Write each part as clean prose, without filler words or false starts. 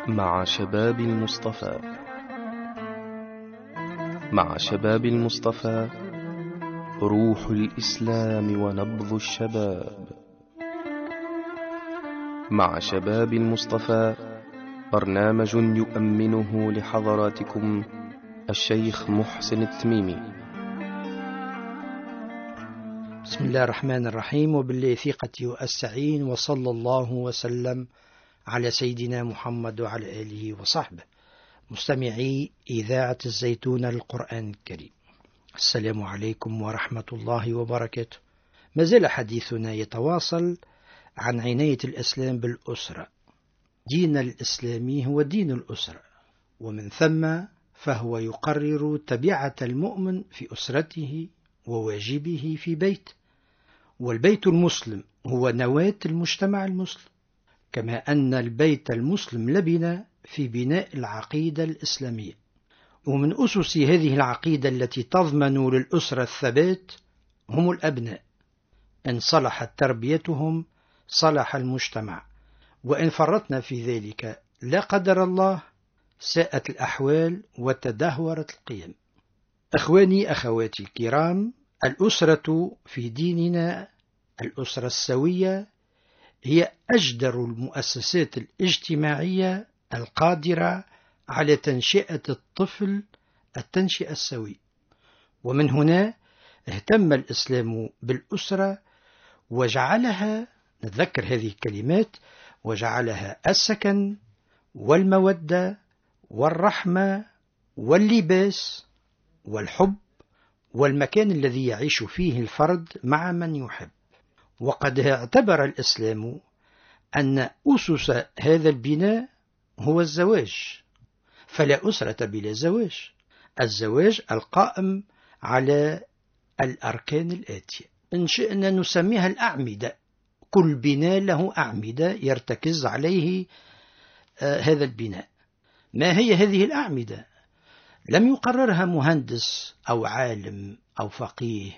مع شباب المصطفى. مع شباب المصطفى، روح الإسلام ونبض الشباب. مع شباب المصطفى، برنامج يؤمنه لحضراتكم الشيخ محسن التميمي. بسم الله الرحمن الرحيم، وبالله ثقتي وأستعين، وصلى الله وسلم على سيدنا محمد وعلى آله وصحبه. مستمعي إذاعة الزيتون للقرآن الكريم، السلام عليكم ورحمة الله وبركاته. ما زال حديثنا يتواصل عن عناية الإسلام بالأسرة. دين الإسلامي هو دين الأسرة، ومن ثم فهو يقرر تبعة المؤمن في أسرته وواجبه في بيته. والبيت المسلم هو نواة المجتمع المسلم، كما أن البيت المسلم لبنة في بناء العقيدة الإسلامية. ومن أسس هذه العقيدة التي تضمن للأسرة الثبات هم الأبناء. إن صلحت تربيتهم صلح المجتمع، وإن فرطنا في ذلك لا قدر الله ساءت الأحوال وتدهورت القيم. أخواني أخواتي الكرام، الأسرة في ديننا، الأسرة السوية، هي أجدر المؤسسات الاجتماعية القادرة على تنشئة الطفل التنشئة السوية. ومن هنا اهتم الإسلام بالأسرة وجعلها، نتذكر هذه الكلمات، وجعلها السكن والمودة والرحمة واللباس والحب والمكان الذي يعيش فيه الفرد مع من يحب. وقد اعتبر الإسلام أن أسس هذا البناء هو الزواج، فلا أسرة بلا زواج. الزواج القائم على الأركان الآتية، إن شئنا نسميها الأعمدة. كل بناء له أعمدة يرتكز عليه هذا البناء. ما هي هذه الأعمدة؟ لم يقررها مهندس أو عالم أو فقيه،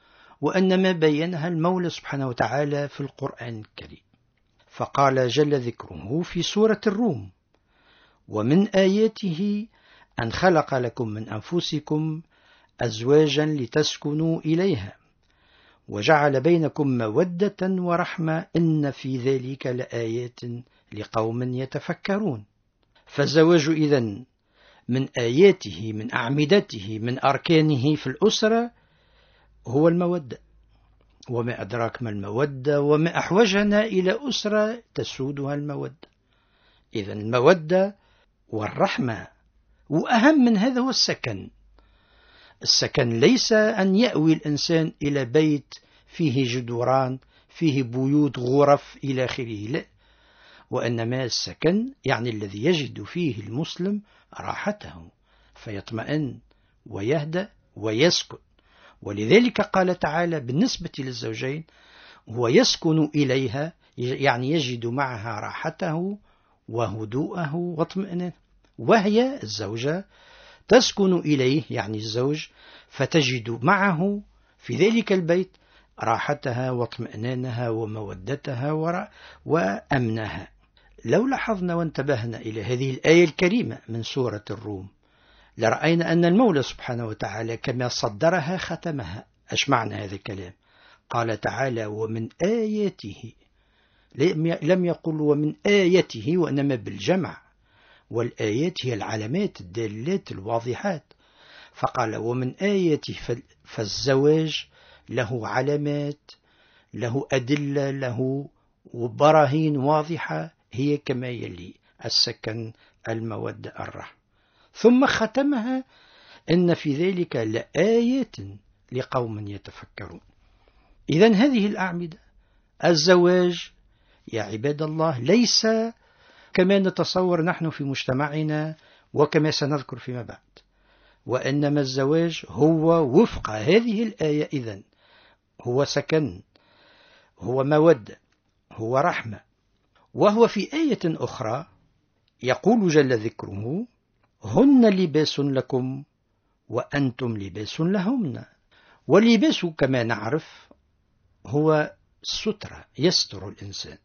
وإنما بينها المولى سبحانه وتعالى في القرآن الكريم. فقال جل ذكره في سورة الروم: ومن آياته أن خلق لكم من أنفسكم أزواجا لتسكنوا إليها وجعل بينكم مودة ورحمة إن في ذلك لآيات لقوم يتفكرون. فالزواج إذن من آياته، من أعمدته، من أركانه في الأسرة هو المودة. وما أدراك ما المودة، وما أحوجنا إلى أسرة تسودها المودة. إذن المودة والرحمة، وأهم من هذا هو السكن. السكن ليس أن يأوي الإنسان إلى بيت فيه جدران، فيه بيوت، غرف إلى آخره، لا، وإنما السكن يعني الذي يجد فيه المسلم راحته فيطمئن ويهدأ ويسكن. ولذلك قال تعالى بالنسبة للزوجين: هو يسكن إليها، يعني يجد معها راحته وهدوءه واطمئنانه. وهي الزوجة تسكن إليه، يعني الزوج، فتجد معه في ذلك البيت راحتها واطمئنانها ومودتها وأمنها. لو لاحظنا وانتبهنا إلى هذه الآية الكريمة من سورة الروم لرأينا أن المولى سبحانه وتعالى كما صدرها ختمها. أش معنى هذا الكلام؟ قال تعالى: ومن آياته، لم يقل ومن آيته، وإنما بالجمع. والآيات هي العلامات الدالات الواضحات، فقال ومن آياته. فالزواج له علامات، له أدلة، له براهين واضحة، هي كما يلي: السكن، المودة، الرحمة. ثم ختمها: إن في ذلك لآيات لقوم يتفكرون. إذن هذه الأعمدة. الزواج يا عباد الله ليس كما نتصور نحن في مجتمعنا وكما سنذكر فيما بعد، وإنما الزواج هو وفق هذه الآية. إذن هو سكن، هو مودة، هو رحمة. وهو في آية أخرى يقول جل ذكره: هن لباس لكم وأنتم لباس لهن. واللباس كما نعرف هو سترة، يستر الإنسان.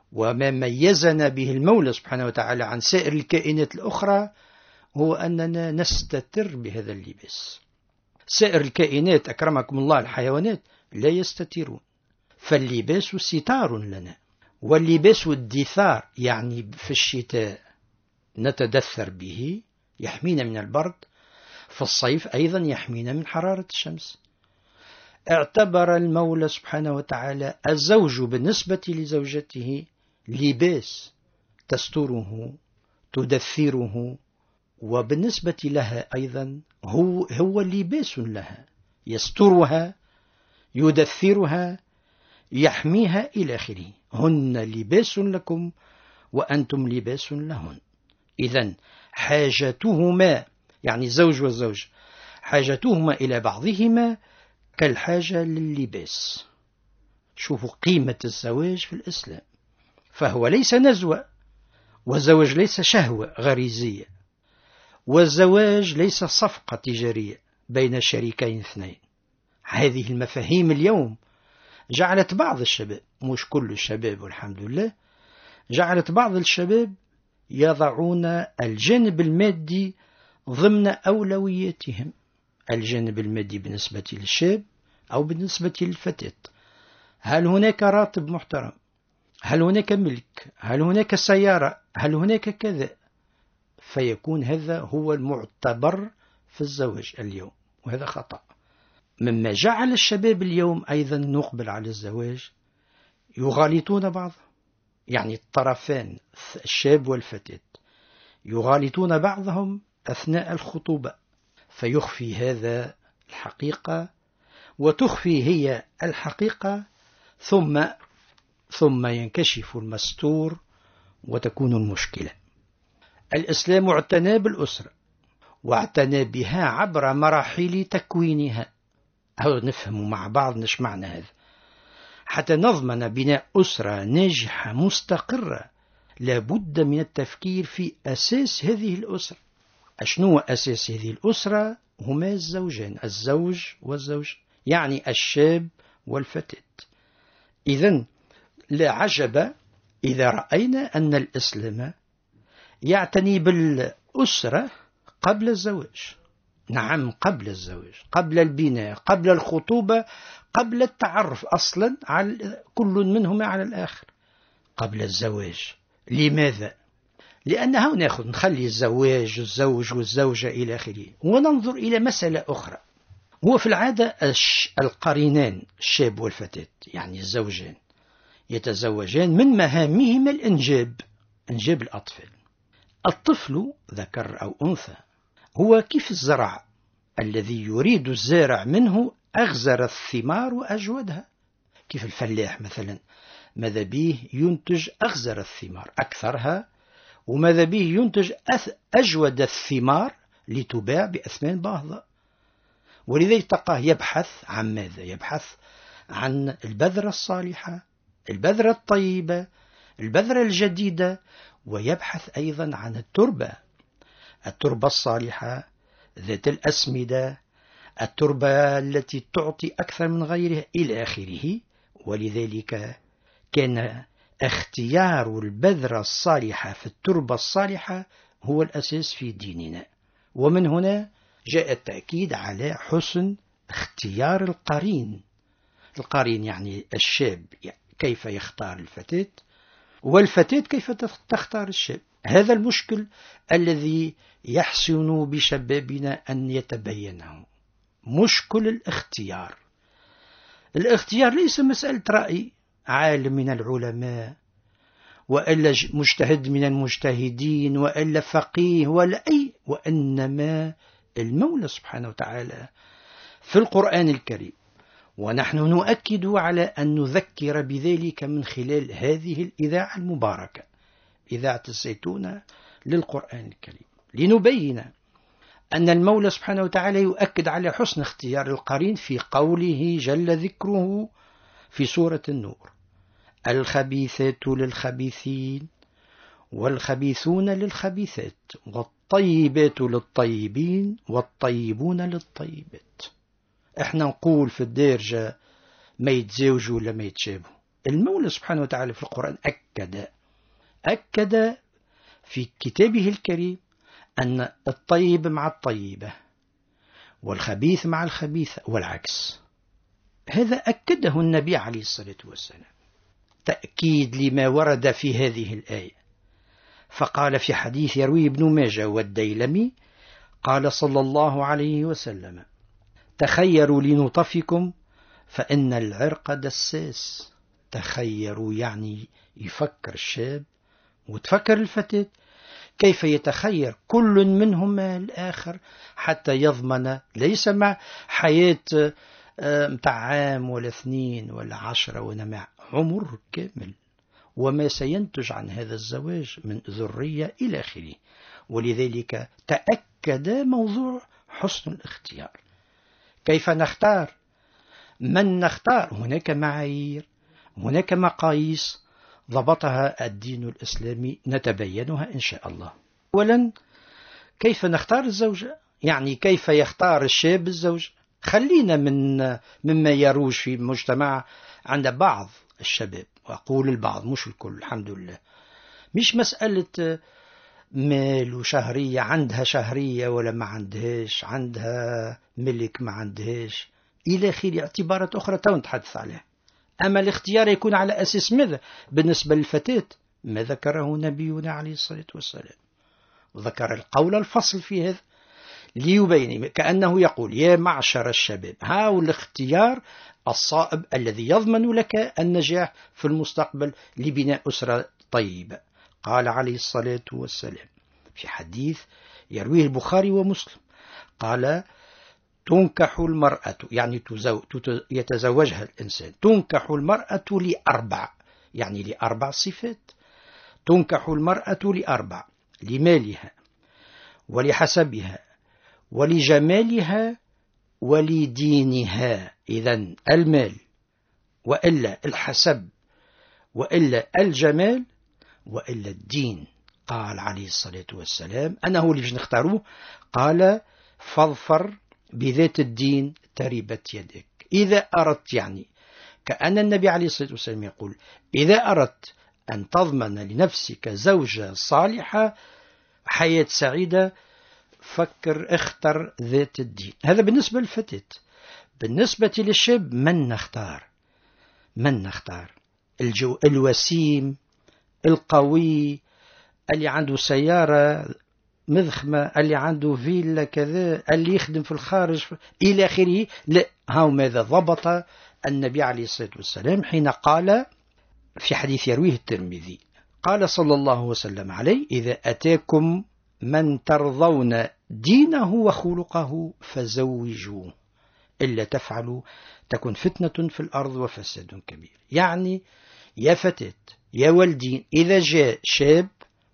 وما ميزنا به المولى سبحانه وتعالى عن سائر الكائنات الأخرى هو أننا نستتر بهذا اللباس. سائر الكائنات أكرمكم الله الحيوانات لا يستترون، فاللباس ستار لنا. واللباس الدثار يعني في الشتاء نتدثر به يحمينا من البرد، في الصيف أيضا يحمينا من حرارة الشمس. اعتبر المولى سبحانه وتعالى الزوج بالنسبة لزوجته لباس تستره تدثره، وبالنسبة لها أيضا هو لباس لها، يسترها يدثرها يحميها إلى آخره. هن لباس لكم وأنتم لباس لهن. إذن حاجتهما يعني الزوج والزوج حاجتهما إلى بعضهما كالحاجة لللباس. شوفوا قيمة الزواج في الإسلام، فهو ليس نزوة، والزواج ليس شهوة غريزية، والزواج ليس صفقة تجارية بين شريكين اثنين. هذه المفاهيم اليوم جعلت بعض الشباب، مش كل الشباب والحمد لله، جعلت بعض الشباب يضعون الجانب المادي ضمن أولوياتهم. الجانب المادي بالنسبة للشاب أو بالنسبة للفتاة، هل هناك راتب محترم؟ هل هناك ملك؟ هل هناك سيارة؟ هل هناك كذا؟ فيكون هذا هو المعتبر في الزواج اليوم، وهذا خطأ. مما جعل الشباب اليوم أيضا نقبل على الزواج يغالطون بعضهم، يعني الطرفان الشاب والفتاة يغالطون بعضهم أثناء الخطوبة، فيخفي هذا الحقيقة وتخفي هي الحقيقة، ثم ينكشف المستور وتكون المشكلة. الإسلام اعتنى بالأسرة واعتنى بها عبر مراحل تكوينها. أو نفهم مع بعض نش معنى هذا. حتى نضمن بناء أسرة ناجحة مستقرة لابد من التفكير في أساس هذه الأسرة. أشنو أساس هذه الأسرة؟ هما الزوجان، الزوج والزوج، يعني الشاب والفتاة. إذن لا عجب إذا رأينا أن الإسلام يعتني بالأسرة قبل الزواج. نعم، قبل الزواج، قبل البناء، قبل الخطوبة، قبل التعرف أصلا على كل منهما على الآخر، قبل الزواج. لماذا؟ لأنه نخلي الزواج الزوج والزوجة إلى آخره، وننظر إلى مسألة أخرى. هو في العادة القرينان الشاب والفتاة يعني الزوجان يتزوجان من مهامهما إنجاب الأطفال. الطفل ذكر أو أنثى هو كيف الزرع الذي يريد الزارع منه أغزر الثمار وأجودها. كيف الفلاح مثلا ماذا به ينتج أغزر الثمار أكثرها، وماذا به ينتج أجود الثمار لتباع بأثمان باهظة. ولذلك تلقاه يبحث عن ماذا؟ يبحث عن البذرة الصالحة، البذرة الطيبة، البذرة الجديدة، ويبحث أيضا عن التربة الصالحة ذات الأسمدة، التربة التي تعطي أكثر من غيرها إلى آخره. ولذلك كان اختيار البذرة الصالحة في التربة الصالحة هو الأساس في ديننا. ومن هنا جاء التأكيد على حسن اختيار القرين. القرين يعني الشاب كيف يختار الفتاة، والفتاة كيف تختار الشاب. هذا المشكل الذي يحسن بشبابنا أن يتبينه، مشكل الاختيار. الاختيار ليس مسألة رأي عالم من العلماء، وإلا مجتهد من المجتهدين، وإلا فقيه، ولا أي، وإنما المولى سبحانه وتعالى في القرآن الكريم، ونحن نؤكد على أن نذكر بذلك من خلال هذه الإذاعة المباركة، إذاعة الزيتونة للقرآن الكريم، لنبين أن المولى سبحانه وتعالى يؤكد على حسن اختيار القرين في قوله جل ذكره في سورة النور: الخبيثات للخبيثين والخبيثون للخبيثات والطيبات للطيبين والطيبون للطيبات. احنا نقول في الدارجة ما يتزوجوا ولا ما يتشابهوا، المولى سبحانه وتعالى في القرآن أكد في كتابه الكريم أن الطيب مع الطيبة والخبيث مع الخبيثة والعكس. هذا أكده النبي عليه الصلاة والسلام تأكيد لما ورد في هذه الآية. فقال في حديث يروي ابن ماجه والديلمي قال صلى الله عليه وسلم: تخيروا لنطفكم فإن العرق دساس. تخيروا يعني يفكر الشاب وتفكر الفتاة كيف يتخير كل منهما الآخر حتى يضمن ليس مع حياة متاع عام ولا 2 ولا 10 ولا مع عمر كامل، وما سينتج عن هذا الزواج من ذرية إلى آخره. ولذلك تأكد موضوع حسن الاختيار. كيف نختار؟ من نختار؟ هناك معايير، هناك مقاييس ضبطها الدين الإسلامي نتبينها إن شاء الله. أولا، كيف نختار الزوجة؟ يعني كيف يختار الشاب الزوجة؟ خلينا مما يروج في المجتمع عند بعض الشباب، وأقول البعض مش الكل الحمد لله، مش مسألة مال وشهرية، عندها شهرية ولا ما عندهاش، عندها ملك ما عندهاش إلى آخره، اعتبارات أخرى نتحدث عليها. أما الاختيار يكون على أساس ماذا؟ بالنسبة للفتاة ما ذكره نبينا عليه الصلاة والسلام، وذكر القول الفصل في هذا ليبين كأنه يقول: يا معشر الشباب، هاو الاختيار الصائب الذي يضمن لك النجاح في المستقبل لبناء أسرة طيبة. قال عليه الصلاة والسلام في حديث يرويه البخاري ومسلم، قال: تنكح المرأة، يعني يتزوجها الإنسان، تنكح المرأة ل4، يعني ل4 صفات. تنكح المرأة ل4: لمالها ولحسبها ولجمالها ولدينها. إذن المال وإلا الحسب وإلا الجمال وإلا الدين. قال عليه الصلاة والسلام أنه اللي باش نختاروه، قال: فاظفر بذات الدين تربت يدك. إذا أردت، يعني كأن النبي عليه الصلاة والسلام يقول: إذا أردت أن تضمن لنفسك زوجة صالحة حياة سعيدة، فكر، اختر ذات الدين. هذا بالنسبة للفتاة. بالنسبة للشاب، من نختار؟ الوسيم القوي اللي عنده سيارة مذخمة، اللي عنده فيلا كذا، اللي يخدم في الخارج إلى آخره؟ لا، هاو ماذا ضبط النبي عليه الصلاة والسلام حين قال في حديث يرويه الترمذي، قال صلى الله وسلم عليه: إذا أتاكم من ترضون دينه وخلقه فزوجوه، إلا تفعلوا تكن فتنة في الأرض وفساد كبير. يعني يا فتاة يا والدين، إذا جاء شاب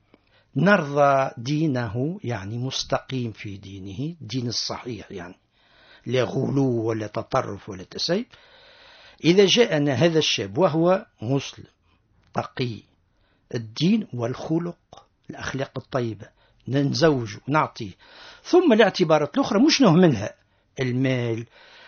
نرضى دينه، يعني مستقيم في دينه، دين الصحيح، يعني لا غلو ولا تطرف ولا تسيب. إذا جاءنا هذا الشاب وهو مسلم تقي الدين والخلق الأخلاق الطيبة، نزوج نعطيه. ثم الاعتبارات الأخرى مش نهملها، المال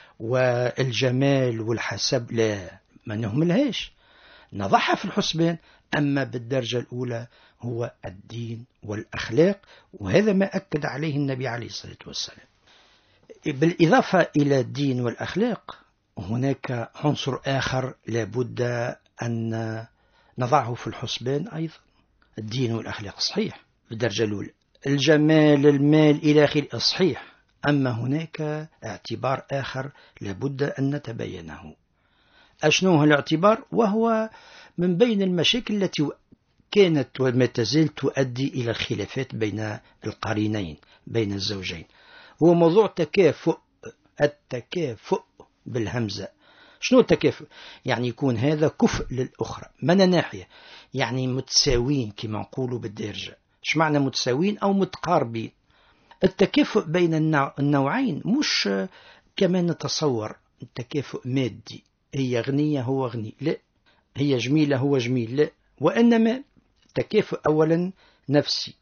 والجمال والحسب، لا، ما نهملهاش، نضعها في الحسبان. أما بالدرجة الأولى هو الدين والأخلاق، وهذا ما أكد عليه النبي عليه الصلاة والسلام. بالإضافة إلى الدين والأخلاق، هناك عنصر آخر لابد أن نضعه في الحسبان أيضا. الدين والأخلاق صحيح بالدرجة الأولى، الجمال المال إلى آخره صحيح، أما هناك اعتبار آخر لابد أن نتبينه. أشنو هو الاعتبار؟ وهو من بين المشاكل التي كانت وما تزال تؤدي إلى الخلافات بين القرينين، بين الزوجين، هو موضوع تكافؤ. التكافؤ بالهمزة. شنو التكافؤ؟ يعني يكون هذا كفء للأخرى من ناحية، يعني متساوين كما نقولوا بالدارجة. ايش معنى متساوين أو متقاربين؟ التكافؤ بين النوعين مش كما نتصور التكافؤ مادي، هي غنية هو غني، لا، هي جميلة هو جميل، لا، وإنما التكافؤ أولا نفسي،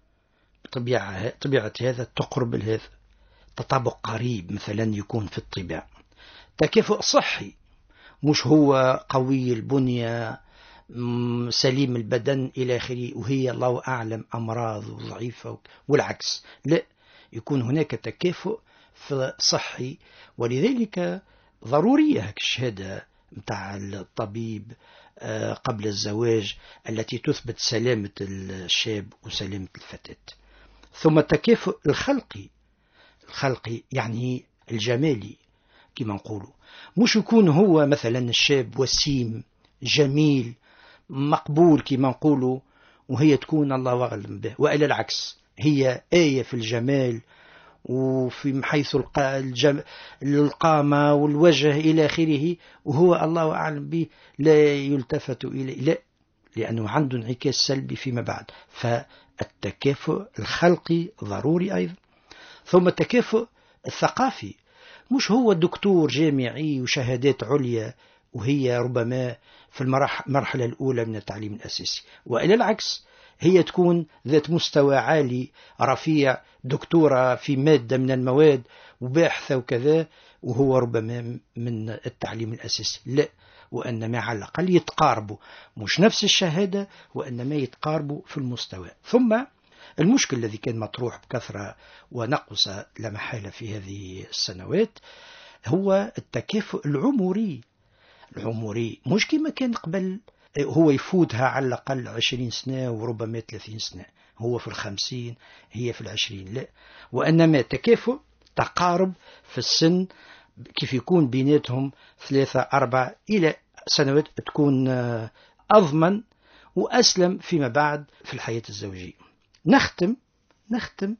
طبيعة هذا تقرب هذا، تطابق قريب مثلا يكون في الطباع. تكافؤ صحي، مش هو قوي البنية سليم البدن إلى آخره، وهي الله أعلم أمراض ضعيفة والعكس. لا، يكون هناك تكافؤ صحي. ولذلك ضرورية الشهادة متاع الطبيب قبل الزواج التي تثبت سلامة الشاب وسلامة الفتاة. ثم التكافؤ الخلقي يعني الجمالي كما نقولوا، مش يكون هو مثلا الشاب وسيم جميل مقبول كما نقولوا وهي تكون الله أعلم به، وإلى العكس هي آية في الجمال وفي حيث القامة والوجه إلى آخره، وهو الله أعلم به لا يلتفت إليه، لا، لأنه عنده انعكاس سلبي فيما بعد. فالتكافؤ الخلقي ضروري أيضا. ثم التكافؤ الثقافي، مش هو دكتور جامعي وشهادات عليا وهي ربما في المرحلة الأولى من التعليم الأساسي، وإلى العكس هي تكون ذات مستوى عالي رفيع، دكتورة في مادة من المواد وباحثة وكذا، وهو ربما من التعليم الأساسي. لا، وإنما على الأقل يتقاربوا، مش نفس الشهادة وإنما يتقاربوا في المستوى. ثم المشكل الذي كان مطروح بكثرة ونقص لا محالة في هذه السنوات هو التكافؤ العمري. مش كما كان قبل، هو يفوتها على الأقل 20 سنة وربما 30 سنة، هو في 50 هي في 20، لا، وإنما تكافؤ تقارب في السن، كيف يكون بيناتهم 3-4 إلى سنوات، تكون أضمن وأسلم فيما بعد في الحياة الزوجية. نختم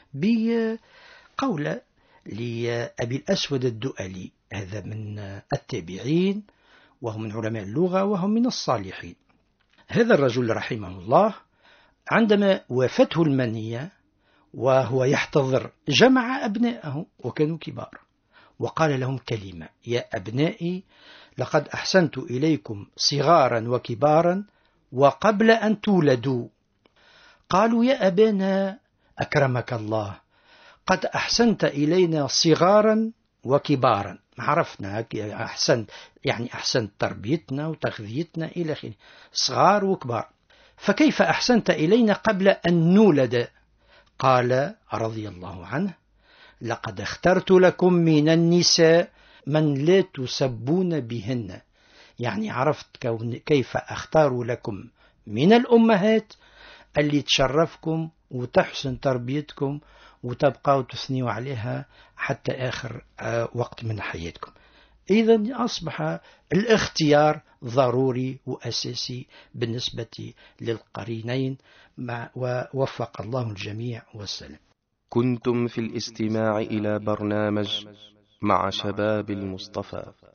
بقولة لأبي الأسود الدؤلي، هذا من التابعين وهم من علماء اللغة وهم من الصالحين. هذا الرجل رحمه الله عندما وافته المنية وهو يحتضر جمع أبنائه وكانوا كبار وقال لهم كلمة: يا أبنائي، لقد أحسنت إليكم صغارا وكبارا وقبل أن تولدوا. قالوا: يا أبانا أكرمك الله، قد أحسنت إلينا صغارا وكبارا، عرفنا أحسنت يعني أحسنت تربيتنا وتغذيتنا إلى آخره، صغار وكبار، فكيف أحسنت إلينا قبل أن نولد؟ قال رضي الله عنه: لقد اخترت لكم من النساء من لا تسبون بهن، يعني عرفت كيف أختار لكم من الأمهات اللي تشرفكم وتحسن تربيتكم وتبقى وتثنيوا عليها حتى آخر وقت من حياتكم. إذن أصبح الاختيار ضروري وأساسي بالنسبة للقرينين، ووفق الله الجميع والسلام. كنتم في الاستماع إلى برنامج مع شباب المصطفى.